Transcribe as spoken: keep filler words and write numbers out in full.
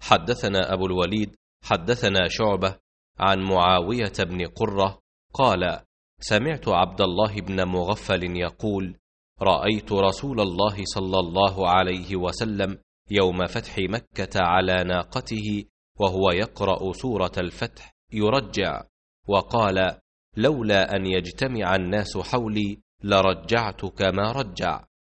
حدثنا أبو الوليد حدثنا شعبة عن معاوية بن قرة قال: سمعت عبد الله بن مغفل يقول: رأيت رسول الله صلى الله عليه وسلم يوم فتح مكة على ناقته وهو يقرأ سورة الفتح يرجع، وقال: لولا أن يجتمع الناس حولي لرجعت كما رجع.